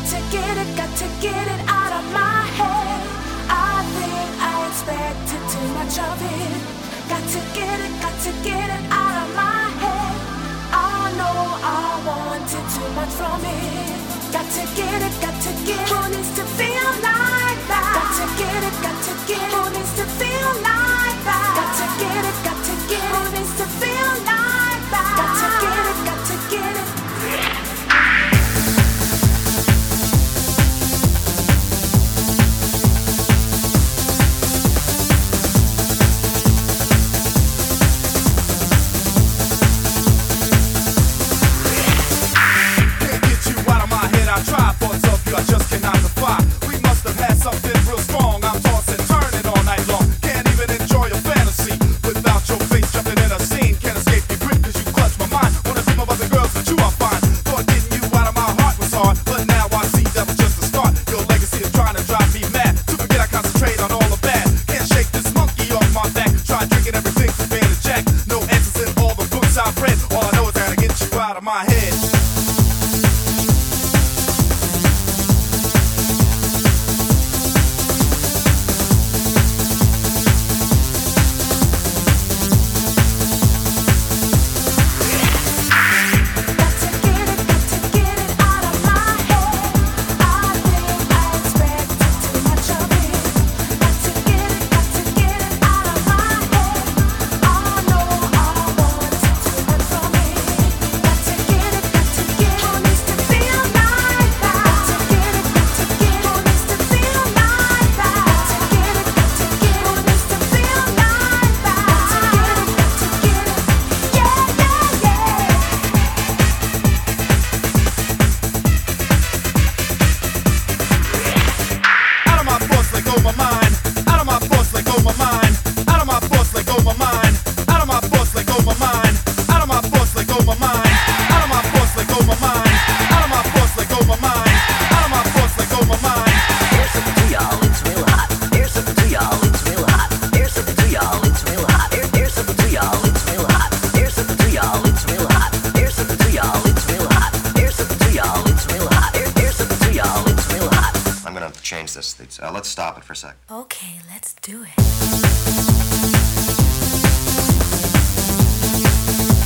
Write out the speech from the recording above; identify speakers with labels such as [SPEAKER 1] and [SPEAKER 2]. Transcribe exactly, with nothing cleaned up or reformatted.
[SPEAKER 1] Got to get it, got to get it out of my head. I think I expected too much of it. Got to get it, got to get it out of my head. I know I wanted too much from it. Got to get it, got to get it. Who needs to feel like that? Got to get it, got to get it. Who needs to feel like that? Got to get it, got to get it. Who needs to feel like that? Got to get it, got to get it.
[SPEAKER 2] I just cannot defy. We must have had something real strong. I'm tossing, turning all night long. Can't even enjoy a fantasy without your face jumping in a scene. Can't escape your grip cause you clutch my mind. Wanna see my other girls but you are fine. Thought getting you out of my heart was hard, but now I see that was just the start. Your legacy is trying to drive me mad. To forget I concentrate on all the bad. Can't shake this monkey off my back. Try drinking everything from Van to Jack. No answers in all the books I've read. All I know is how to get you out of my head.
[SPEAKER 3] Uh, let's stop it for a sec.
[SPEAKER 1] Okay, let's do it.